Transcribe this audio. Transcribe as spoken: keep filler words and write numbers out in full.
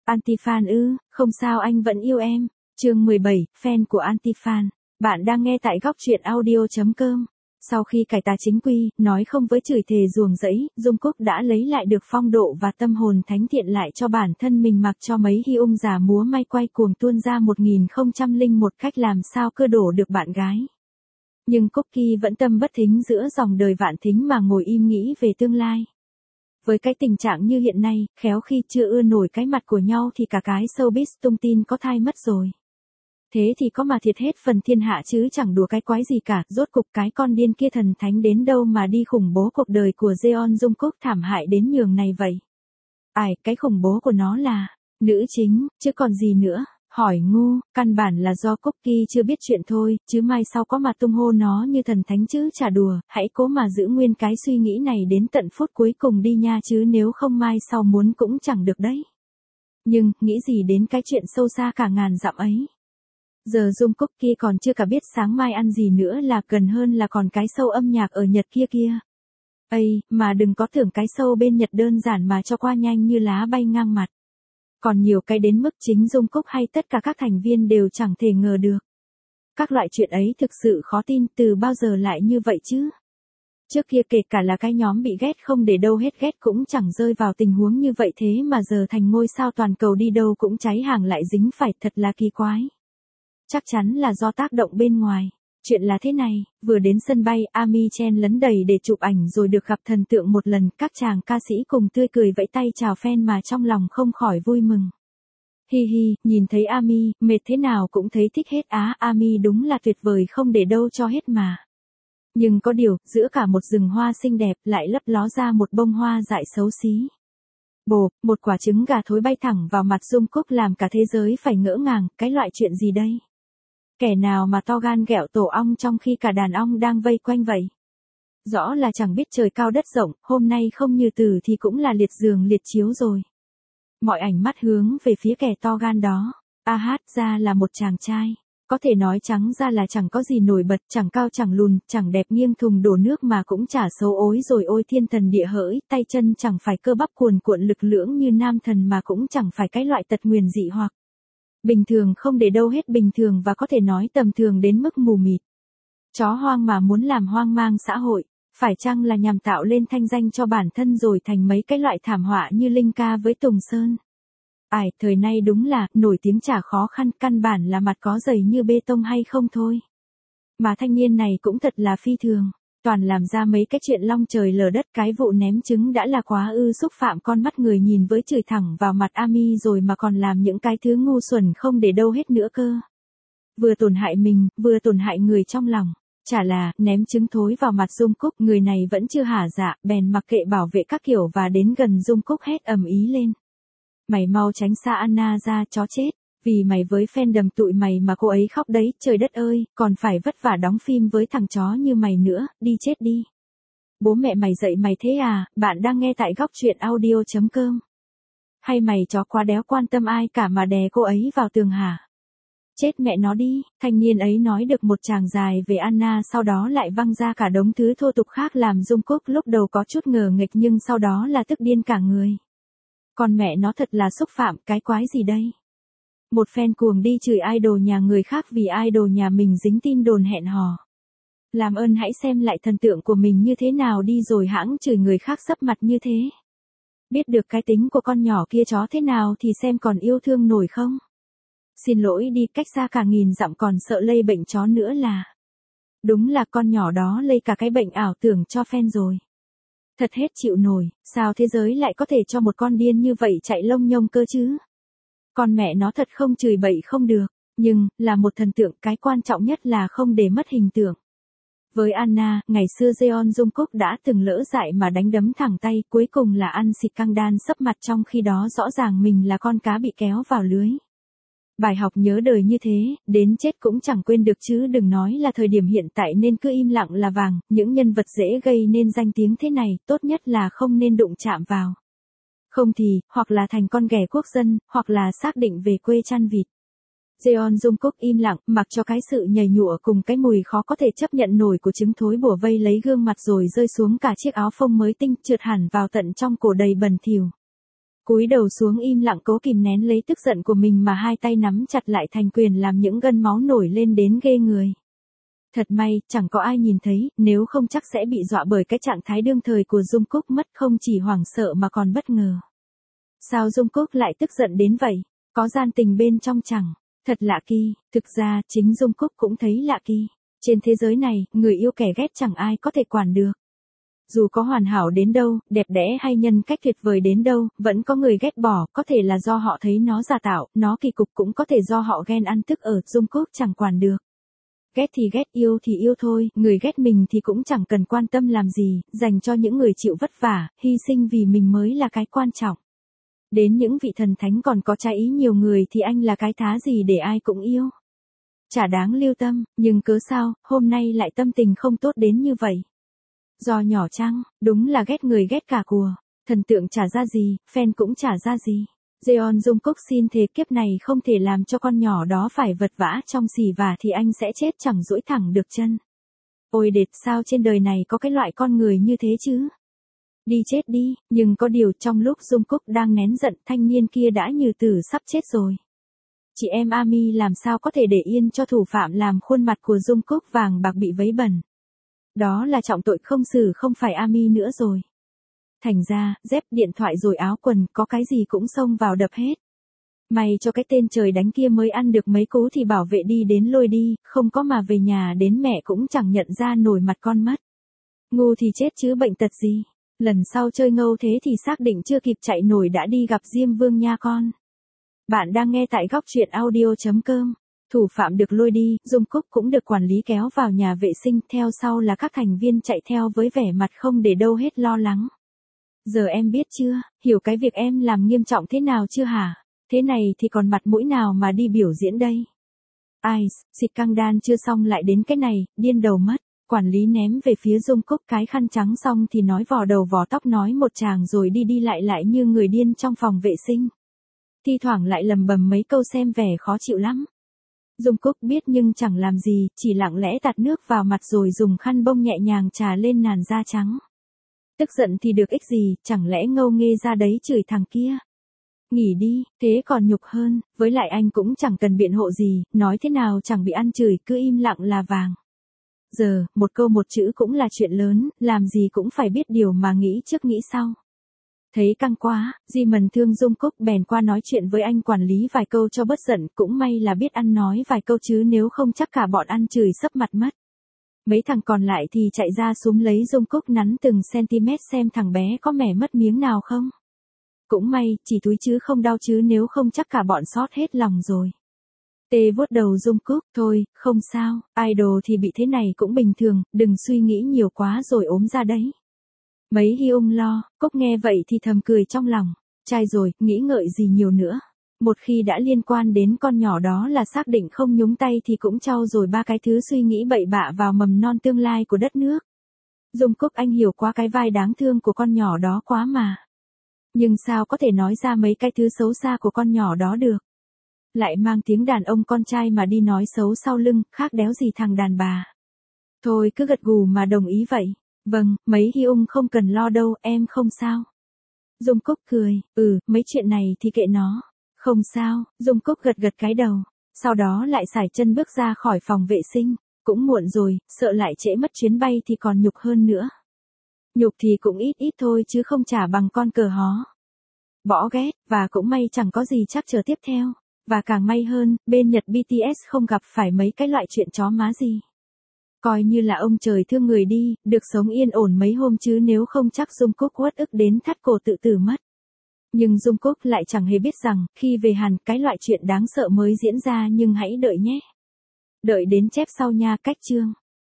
Anti-fan ư, không sao anh vẫn yêu em. Chương mười bảy, fan của Anti-fan. Bạn đang nghe tại góc truyện audio chấm com. Sau khi cải tà chính quy, nói không với chửi thề ruồng rẫy, Jungkook đã lấy lại được phong độ và tâm hồn thánh thiện lại cho bản thân mình, mặc cho mấy Hyung giả múa may quay cuồng tuôn ra một nghìn không trăm lẻ một cách làm sao cơ đổ được bạn gái. Nhưng Cookie vẫn tâm bất thính giữa dòng đời vạn thính mà ngồi im nghĩ về tương lai. Với cái tình trạng như hiện nay, khéo khi chưa ưa nổi cái mặt của nhau thì cả cái showbiz tung tin có thai mất rồi. Thế thì có mà thiệt hết phần thiên hạ chứ chẳng đùa cái quái gì cả, rốt cục cái con điên kia thần thánh đến đâu mà đi khủng bố cuộc đời của Jeon Jungkook thảm hại đến nhường này vậy. Ai, cái khủng bố của nó là nữ chính, chứ còn gì nữa. Hỏi ngu, căn bản là do Cookie chưa biết chuyện thôi, chứ mai sau có mà tung hô nó như thần thánh chứ chả đùa, hãy cố mà giữ nguyên cái suy nghĩ này đến tận phút cuối cùng đi nha, chứ nếu không mai sau muốn cũng chẳng được đấy. Nhưng, nghĩ gì đến cái chuyện sâu xa cả ngàn dặm ấy. Giờ Jungkook kia còn chưa cả biết sáng mai ăn gì nữa là gần hơn là còn cái show âm nhạc ở Nhật kia kia. Ây, mà đừng có tưởng cái show bên Nhật đơn giản mà cho qua nhanh như lá bay ngang mặt. Còn nhiều cái đến mức chính Jungkook hay tất cả các thành viên đều chẳng thể ngờ được. Các loại chuyện ấy thực sự khó tin, từ bao giờ lại như vậy chứ? Trước kia kể cả là cái nhóm bị ghét không để đâu hết ghét cũng chẳng rơi vào tình huống như vậy, thế mà giờ thành ngôi sao toàn cầu đi đâu cũng cháy hàng lại dính phải, thật là kỳ quái. Chắc chắn là do tác động bên ngoài. Chuyện là thế này, vừa đến sân bay, Army chen lấn đầy để chụp ảnh rồi được gặp thần tượng một lần, các chàng ca sĩ cùng tươi cười vẫy tay chào fan mà trong lòng không khỏi vui mừng. Hi hi, nhìn thấy Army, mệt thế nào cũng thấy thích hết á, Army đúng là tuyệt vời không để đâu cho hết mà. Nhưng có điều, giữa cả một rừng hoa xinh đẹp lại lấp ló ra một bông hoa dại xấu xí. Bồ, một quả trứng gà thối bay thẳng vào mặt Jungkook làm cả thế giới phải ngỡ ngàng, cái loại chuyện gì đây? Kẻ nào mà to gan ghẹo tổ ong trong khi cả đàn ong đang vây quanh vậy? Rõ là chẳng biết trời cao đất rộng, hôm nay không như Từ thì cũng là liệt giường liệt chiếu rồi. Mọi ánh mắt hướng về phía kẻ to gan đó. A hát ra là một chàng trai. Có thể nói trắng ra là chẳng có gì nổi bật, chẳng cao chẳng lùn, chẳng đẹp nghiêng thùng đổ nước mà cũng chả xấu ối rồi ôi thiên thần địa hỡi, tay chân chẳng phải cơ bắp cuồn cuộn lực lưỡng như nam thần mà cũng chẳng phải cái loại tật nguyền dị hoặc. Bình thường không để đâu hết, bình thường và có thể nói tầm thường đến mức mù mịt. Chó hoang mà muốn làm hoang mang xã hội, phải chăng là nhằm tạo lên thanh danh cho bản thân rồi thành mấy cái loại thảm họa như Linh Ca với Tùng Sơn. Ai, thời nay đúng là, nổi tiếng chả khó khăn, căn bản là mặt có dày như bê tông hay không thôi. Mà thanh niên này cũng thật là phi thường, toàn làm ra mấy cái chuyện long trời lở đất, cái vụ ném trứng đã là quá ư xúc phạm con mắt người nhìn với chửi thẳng vào mặt Army rồi mà còn làm những cái thứ ngu xuẩn không để đâu hết nữa cơ. Vừa tổn hại mình, vừa tổn hại người trong lòng. Chả là, ném trứng thối vào mặt Jungkook, người này vẫn chưa hả dạ, bèn mặc kệ bảo vệ các kiểu và đến gần Jungkook hét ầm ý lên. Mày mau tránh xa Anna ra, chó chết, vì mày với fandom tụi mày mà cô ấy khóc đấy, trời đất ơi, còn phải vất vả đóng phim với thằng chó như mày nữa, đi chết đi. Bố mẹ mày dạy mày thế à, bạn đang nghe tại góc truyện audio chấm com. Hay mày chó quá đéo quan tâm ai cả mà đè cô ấy vào tường hả? Chết mẹ nó đi, thanh niên ấy nói được một tràng dài về Anna, sau đó lại văng ra cả đống thứ thô tục khác làm Jungkook lúc đầu có chút ngờ nghịch nhưng sau đó là tức điên cả người. Con mẹ nó thật là xúc phạm, cái quái gì đây? Một fan cuồng đi chửi idol nhà người khác vì idol nhà mình dính tin đồn hẹn hò. Làm ơn hãy xem lại thần tượng của mình như thế nào đi rồi hãng chửi người khác sấp mặt như thế. Biết được cái tính của con nhỏ kia chó thế nào thì xem còn yêu thương nổi không? Xin lỗi đi, cách xa cả nghìn dặm còn sợ lây bệnh chó nữa là. Đúng là con nhỏ đó lây cả cái bệnh ảo tưởng cho fan rồi. Thật hết chịu nổi, sao thế giới lại có thể cho một con điên như vậy chạy lông nhông cơ chứ? Con mẹ nó thật không chửi bậy không được, nhưng, là một thần tượng, cái quan trọng nhất là không để mất hình tượng. Với Anna, ngày xưa Jeon Jungkook đã từng lỡ dại mà đánh đấm thẳng tay, cuối cùng là ăn xịt căng đan sấp mặt, trong khi đó rõ ràng mình là con cá bị kéo vào lưới. Bài học nhớ đời như thế, đến chết cũng chẳng quên được chứ đừng nói là thời điểm hiện tại nên cứ im lặng là vàng, những nhân vật dễ gây nên danh tiếng thế này, tốt nhất là không nên đụng chạm vào. Không thì, hoặc là thành con ghẻ quốc dân, hoặc là xác định về quê chăn vịt. Jeon Jungkook im lặng, mặc cho cái sự nhầy nhụa cùng cái mùi khó có thể chấp nhận nổi của trứng thối bủa vây lấy gương mặt rồi rơi xuống cả chiếc áo phông mới tinh, trượt hẳn vào tận trong cổ đầy bẩn thỉu. Cúi đầu xuống im lặng cố kìm nén lấy tức giận của mình mà hai tay nắm chặt lại thành quyền làm những gân máu nổi lên đến ghê người. Thật may, chẳng có ai nhìn thấy, nếu không chắc sẽ bị dọa bởi cái trạng thái đương thời của Jungkook mất không chỉ hoảng sợ mà còn bất ngờ. Sao Jungkook lại tức giận đến vậy? Có gian tình bên trong chẳng? Thật lạ kỳ, thực ra chính Jungkook cũng thấy lạ kỳ. Trên thế giới này, người yêu kẻ ghét chẳng ai có thể quản được. Dù có hoàn hảo đến đâu, đẹp đẽ hay nhân cách tuyệt vời đến đâu, vẫn có người ghét bỏ, có thể là do họ thấy nó giả tạo, nó kỳ cục cũng có thể do họ ghen ăn tức ở, Jungkook chẳng quản được. Ghét thì ghét, yêu thì yêu thôi, người ghét mình thì cũng chẳng cần quan tâm làm gì, dành cho những người chịu vất vả, hy sinh vì mình mới là cái quan trọng. Đến những vị thần thánh còn có trái ý nhiều người thì anh là cái thá gì để ai cũng yêu. Chả đáng lưu tâm, nhưng cớ sao, hôm nay lại tâm tình không tốt đến như vậy. Do nhỏ chăng, đúng là ghét người ghét cả cùa, thần tượng chả ra gì, fan cũng chả ra gì. Jeon Jungkook xin thề kiếp này không thể làm cho con nhỏ đó phải vật vã trong xỉ vả thì anh sẽ chết chẳng duỗi thẳng được chân. Ôi đệt, sao trên đời này có cái loại con người như thế chứ? Đi chết đi, nhưng có điều trong lúc Jungkook đang nén giận thanh niên kia đã như tử sắp chết rồi. Chị em Army làm sao có thể để yên cho thủ phạm làm khuôn mặt của Jungkook vàng bạc bị vấy bẩn. Đó là trọng tội không xử không phải Army nữa rồi. Thành ra, dép điện thoại rồi áo quần có cái gì cũng xông vào đập hết. May cho cái tên trời đánh kia mới ăn được mấy cú thì bảo vệ đi đến lôi đi, không có mà về nhà đến mẹ cũng chẳng nhận ra nổi mặt con mất. Ngu thì chết chứ bệnh tật gì. Lần sau chơi ngâu thế thì xác định chưa kịp chạy nổi đã đi gặp Diêm Vương nha con. Bạn đang nghe tại góc truyện audio chấm com. Thủ phạm được lôi đi, Jungkook cũng được quản lý kéo vào nhà vệ sinh, theo sau là các thành viên chạy theo với vẻ mặt không để đâu hết lo lắng. Giờ em biết chưa, hiểu cái việc em làm nghiêm trọng thế nào chưa hả? Thế này thì còn mặt mũi nào mà đi biểu diễn đây? Ai, xịt căng đan chưa xong lại đến cái này, điên đầu mất. Quản lý ném về phía Jungkook cái khăn trắng xong thì nói vò đầu vò tóc nói một tràng rồi đi đi lại lại như người điên trong phòng vệ sinh. Thi thoảng lại lầm bầm mấy câu xem vẻ khó chịu lắm. Jungkook biết nhưng chẳng làm gì, chỉ lặng lẽ tạt nước vào mặt rồi dùng khăn bông nhẹ nhàng chà lên làn da trắng. Tức giận thì được ích gì, chẳng lẽ ngâu nghê ra đấy chửi thằng kia. Nghỉ đi, thế còn nhục hơn, với lại anh cũng chẳng cần biện hộ gì, nói thế nào chẳng bị ăn chửi, cứ im lặng là vàng. Giờ, một câu một chữ cũng là chuyện lớn, làm gì cũng phải biết điều mà nghĩ trước nghĩ sau. Thấy căng quá, Jimin thương Jungkook bèn qua nói chuyện với anh quản lý vài câu cho bớt giận, cũng may là biết ăn nói vài câu chứ nếu không chắc cả bọn ăn chửi sấp mặt mất. Mấy thằng còn lại thì chạy ra súm lấy Jungkook nắn từng cm xem thằng bé có mẻ mất miếng nào không. Cũng may, chỉ túi chứ không đau chứ nếu không chắc cả bọn sót hết lòng rồi. Tê vuốt đầu Jungkook, thôi, không sao, idol thì bị thế này cũng bình thường, đừng suy nghĩ nhiều quá rồi ốm ra đấy. Mấy Hyung lo, Cúc nghe vậy thì thầm cười trong lòng, trai rồi, nghĩ ngợi gì nhiều nữa. Một khi đã liên quan đến con nhỏ đó là xác định không nhúng tay thì cũng trau rồi ba cái thứ suy nghĩ bậy bạ vào mầm non tương lai của đất nước. Jungkook anh hiểu quá cái vai đáng thương của con nhỏ đó quá mà. Nhưng sao có thể nói ra mấy cái thứ xấu xa của con nhỏ đó được. Lại mang tiếng đàn ông con trai mà đi nói xấu sau lưng, khác đéo gì thằng đàn bà. Thôi cứ gật gù mà đồng ý vậy. Vâng, mấy Hyung không cần lo đâu, em không sao. Jungkook cười, ừ, mấy chuyện này thì kệ nó. Không sao, Jungkook gật gật cái đầu. Sau đó lại sải chân bước ra khỏi phòng vệ sinh. Cũng muộn rồi, sợ lại trễ mất chuyến bay thì còn nhục hơn nữa. Nhục thì cũng ít ít thôi chứ không trả bằng con cờ hó. Bỏ ghét, và cũng may chẳng có gì chắc chờ tiếp theo. Và càng may hơn, bên Nhật bê tê ét không gặp phải mấy cái loại chuyện chó má gì. Coi như là ông trời thương người đi, được sống yên ổn mấy hôm chứ nếu không chắc Jungkook uất ức đến thắt cổ tự tử mất. Nhưng Jungkook lại chẳng hề biết rằng, khi về Hàn, cái loại chuyện đáng sợ mới diễn ra nhưng hãy đợi nhé. Đợi đến chép sau nha, cách chương.